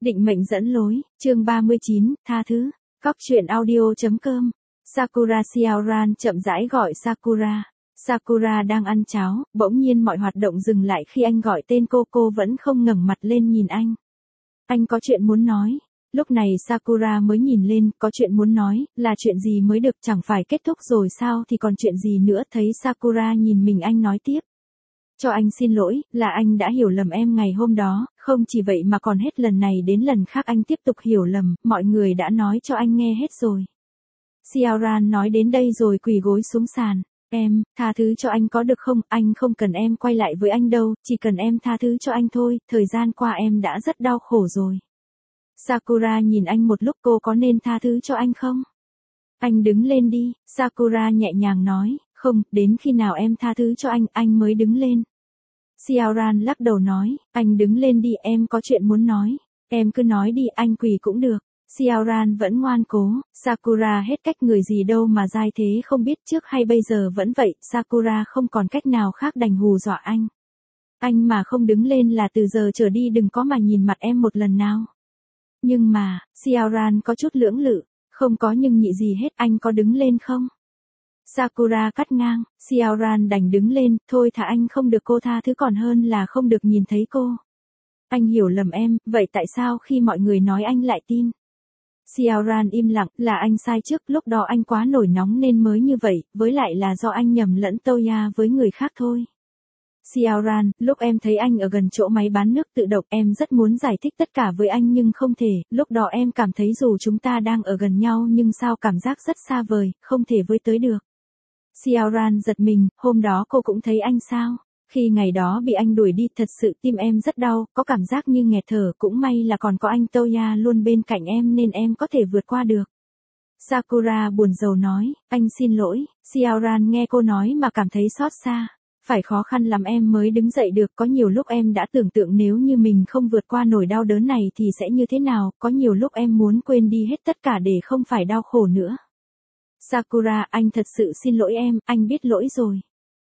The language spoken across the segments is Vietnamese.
Định mệnh dẫn lối, chương 39, tha thứ. Cóc truyện audio.com. Sakura Xiaoran chậm rãi gọi Sakura. Sakura đang ăn cháo, bỗng nhiên mọi hoạt động dừng lại khi anh gọi tên cô vẫn không ngẩng mặt lên nhìn anh. Anh có chuyện muốn nói. Lúc này Sakura mới nhìn lên, có chuyện muốn nói, là chuyện gì mới được, chẳng phải kết thúc rồi sao thì còn chuyện gì nữa. Thấy Sakura nhìn mình anh nói tiếp. Cho anh xin lỗi, là anh đã hiểu lầm em ngày hôm đó, không chỉ vậy mà còn hết lần này đến lần khác anh tiếp tục hiểu lầm, mọi người đã nói cho anh nghe hết rồi. Xiaoran nói đến đây rồi quỳ gối xuống sàn. Em, tha thứ cho anh có được không, anh không cần em quay lại với anh đâu, chỉ cần em tha thứ cho anh thôi, thời gian qua em đã rất đau khổ rồi. Sakura nhìn anh một lúc, cô có nên tha thứ cho anh không? Anh đứng lên đi, Sakura nhẹ nhàng nói, không, đến khi nào em tha thứ cho anh mới đứng lên. Xiaoran lắc đầu nói, anh đứng lên đi, em có chuyện muốn nói. Em cứ nói đi, anh quỳ cũng được. Xiaoran vẫn ngoan cố, Sakura hết cách người gì đâu mà dai thế, không biết trước hay bây giờ vẫn vậy, Sakura không còn cách nào khác đành hù dọa anh. Anh mà không đứng lên là từ giờ trở đi đừng có mà nhìn mặt em một lần nào. Nhưng mà, Xiaoran có chút lưỡng lự, không có nhưng nhị gì hết, anh có đứng lên không? Sakura cắt ngang, Xiaoran đành đứng lên, thôi thà anh không được cô tha thứ còn hơn là không được nhìn thấy cô. Anh hiểu lầm em, vậy tại sao khi mọi người nói anh lại tin? Xiaoran im lặng, là anh sai trước, lúc đó anh quá nổi nóng nên mới như vậy, với lại là do anh nhầm lẫn Toya với người khác thôi. Xiaoran, lúc em thấy anh ở gần chỗ máy bán nước tự động em rất muốn giải thích tất cả với anh nhưng không thể, lúc đó em cảm thấy dù chúng ta đang ở gần nhau nhưng sao cảm giác rất xa vời, không thể với tới được. Xiaoran giật mình, hôm đó cô cũng thấy anh sao? Khi ngày đó bị anh đuổi đi thật sự tim em rất đau, có cảm giác như nghẹt thở, cũng may là còn có anh Toya luôn bên cạnh em nên em có thể vượt qua được. Sakura buồn rầu nói, anh xin lỗi. Xiaoran nghe cô nói mà cảm thấy xót xa. Phải khó khăn lắm em mới đứng dậy được, có nhiều lúc em đã tưởng tượng nếu như mình không vượt qua nổi đau đớn này thì sẽ như thế nào, có nhiều lúc em muốn quên đi hết tất cả để không phải đau khổ nữa. Sakura, anh thật sự xin lỗi em, anh biết lỗi rồi.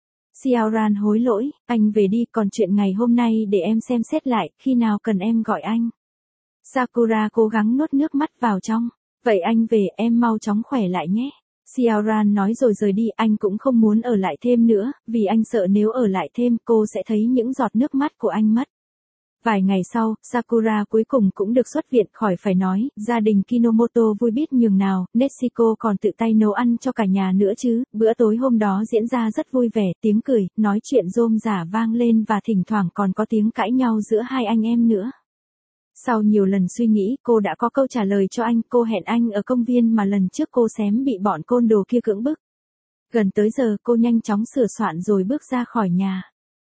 Xiaoran hối lỗi, anh về đi, còn chuyện ngày hôm nay để em xem xét lại, khi nào cần em gọi anh. Sakura cố gắng nuốt nước mắt vào trong, vậy anh về, em mau chóng khỏe lại nhé. Xiaoran nói rồi rời đi, anh cũng không muốn ở lại thêm nữa, vì anh sợ nếu ở lại thêm cô sẽ thấy những giọt nước mắt của anh mất. Vài ngày sau, Sakura cuối cùng cũng được xuất viện, khỏi phải nói, gia đình Kinomoto vui biết nhường nào, Netsuko còn tự tay nấu ăn cho cả nhà nữa chứ, bữa tối hôm đó diễn ra rất vui vẻ, tiếng cười, nói chuyện rôm rả vang lên và thỉnh thoảng còn có tiếng cãi nhau giữa hai anh em nữa. Sau nhiều lần suy nghĩ, cô đã có câu trả lời cho anh, cô hẹn anh ở công viên mà lần trước cô xém bị bọn côn đồ kia cưỡng bức. Gần tới giờ cô nhanh chóng sửa soạn rồi bước ra khỏi nhà.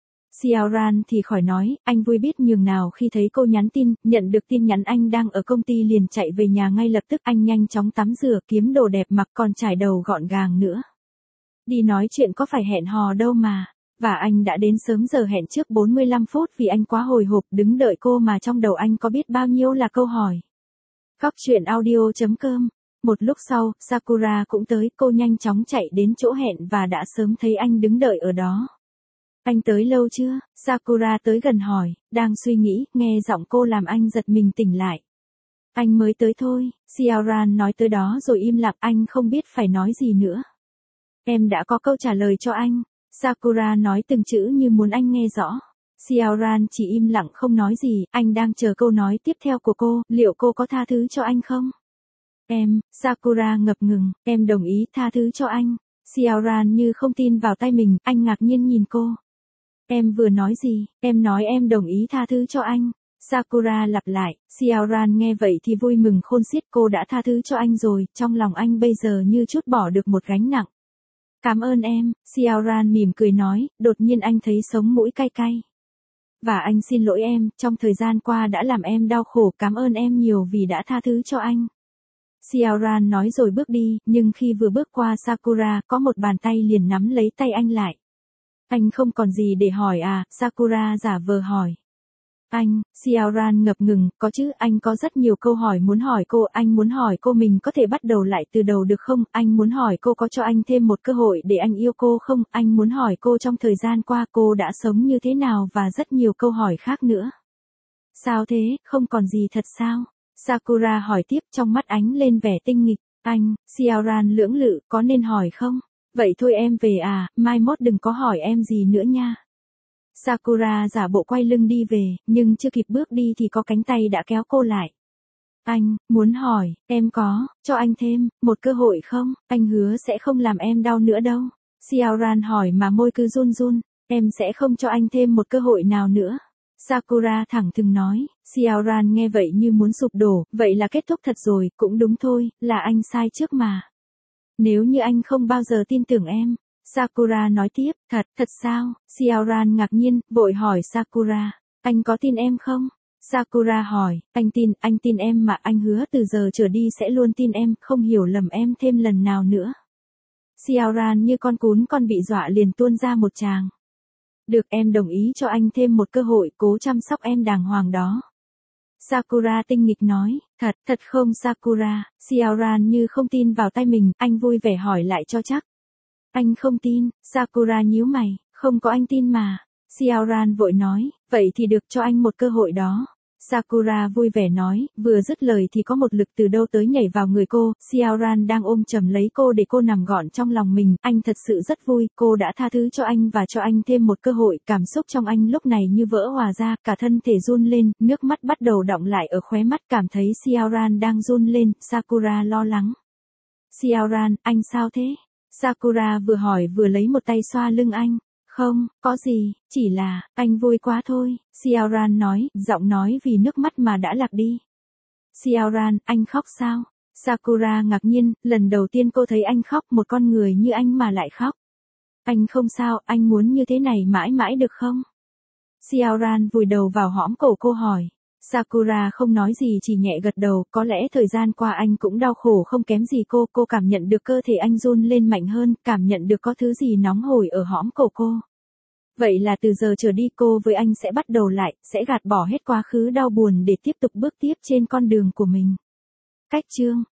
Xiaoran thì khỏi nói, anh vui biết nhường nào khi thấy cô nhắn tin, nhận được tin nhắn anh đang ở công ty liền chạy về nhà ngay lập tức, anh nhanh chóng tắm rửa, kiếm đồ đẹp mặc còn chải đầu gọn gàng nữa. Đi nói chuyện có phải hẹn hò đâu mà, và anh đã đến sớm giờ hẹn trước 45 phút vì anh quá hồi hộp đứng đợi cô mà trong đầu anh có biết bao nhiêu là câu hỏi. Cóc truyện audio.com. Một lúc sau, Sakura cũng tới, cô nhanh chóng chạy đến chỗ hẹn và đã sớm thấy anh đứng đợi ở đó. Anh tới lâu chưa? Sakura tới gần hỏi, đang suy nghĩ, nghe giọng cô làm anh giật mình tỉnh lại. Anh mới tới thôi, Xiaoran nói tới đó rồi im lặng, anh không biết phải nói gì nữa. Em đã có câu trả lời cho anh. Sakura nói từng chữ như muốn anh nghe rõ. Xiaoran chỉ im lặng không nói gì, anh đang chờ câu nói tiếp theo của cô, liệu cô có tha thứ cho anh không? Em, Sakura ngập ngừng, em đồng ý tha thứ cho anh. Xiaoran như không tin vào tay mình, anh ngạc nhiên nhìn cô. Em vừa nói gì, em nói em đồng ý tha thứ cho anh. Sakura lặp lại, Xiaoran nghe vậy thì vui mừng khôn xiết, cô đã tha thứ cho anh rồi, trong lòng anh bây giờ như trút bỏ được một gánh nặng. Cảm ơn em, Xiaoran mỉm cười nói, đột nhiên anh thấy sống mũi cay cay. Và anh xin lỗi em, trong thời gian qua đã làm em đau khổ, cảm ơn em nhiều vì đã tha thứ cho anh. Xiaoran nói rồi bước đi, nhưng khi vừa bước qua Sakura, có một bàn tay liền nắm lấy tay anh lại. Anh không còn gì để hỏi à? Sakura giả vờ hỏi. Anh, Xiaoran ngập ngừng, có chứ, anh có rất nhiều câu hỏi muốn hỏi cô, anh muốn hỏi cô mình có thể bắt đầu lại từ đầu được không, anh muốn hỏi cô có cho anh thêm một cơ hội để anh yêu cô không, anh muốn hỏi cô trong thời gian qua cô đã sống như thế nào và rất nhiều câu hỏi khác nữa. Sao thế, không còn gì thật sao? Sakura hỏi tiếp trong mắt ánh lên vẻ tinh nghịch. Anh, Xiaoran lưỡng lự, có nên hỏi không? Vậy thôi em về à, mai mốt đừng có hỏi em gì nữa nha. Sakura giả bộ quay lưng đi về, nhưng chưa kịp bước đi thì có cánh tay đã kéo cô lại. Anh, muốn hỏi, em có, cho anh thêm, một cơ hội không? Anh hứa sẽ không làm em đau nữa đâu. Xiaoran hỏi mà môi cứ run run, em sẽ không cho anh thêm một cơ hội nào nữa. Sakura thẳng thừng nói, Xiaoran nghe vậy như muốn sụp đổ, vậy là kết thúc thật rồi, cũng đúng thôi, là anh sai trước mà. Nếu như anh không bao giờ tin tưởng em. Sakura nói tiếp, thật sao? Xiaoran ngạc nhiên, vội hỏi Sakura, anh có tin em không? Sakura hỏi, anh tin em mà, anh hứa từ giờ trở đi sẽ luôn tin em, không hiểu lầm em thêm lần nào nữa. Xiaoran như con cún con bị dọa liền tuôn ra một tràng. Được, em đồng ý cho anh thêm một cơ hội, cố chăm sóc em đàng hoàng đó. Sakura tinh nghịch nói, thật không Sakura? Xiaoran như không tin vào tay mình, anh vui vẻ hỏi lại cho chắc. Anh không tin. Sakura nhíu mày, không có anh tin mà. Xiaoran vội nói, vậy thì được, cho anh một cơ hội đó. Sakura vui vẻ nói, vừa dứt lời thì có một lực từ đâu tới nhảy vào người cô. Xiaoran đang ôm chầm lấy cô để cô nằm gọn trong lòng mình, anh thật sự rất vui, cô đã tha thứ cho anh và cho anh thêm một cơ hội. Cảm xúc trong anh lúc này như vỡ hòa ra, cả thân thể run lên, nước mắt bắt đầu đọng lại ở khóe mắt, cảm thấy Xiaoran đang run lên. Sakura lo lắng. Xiaoran, anh sao thế? Sakura vừa hỏi vừa lấy một tay xoa lưng anh. Không, có gì, chỉ là, anh vui quá thôi, Xiaoran nói, giọng nói vì nước mắt mà đã lạc đi. Xiaoran, anh khóc sao? Sakura ngạc nhiên, lần đầu tiên cô thấy anh khóc, một con người như anh mà lại khóc. Anh không sao, anh muốn như thế này mãi mãi được không? Xiaoran vùi đầu vào hõm cổ cô hỏi. Sakura không nói gì chỉ nhẹ gật đầu, có lẽ thời gian qua anh cũng đau khổ không kém gì cô cảm nhận được cơ thể anh run lên mạnh hơn, cảm nhận được có thứ gì nóng hổi ở hõm cổ cô. Vậy là từ giờ trở đi cô với anh sẽ bắt đầu lại, sẽ gạt bỏ hết quá khứ đau buồn để tiếp tục bước tiếp trên con đường của mình. Cách chương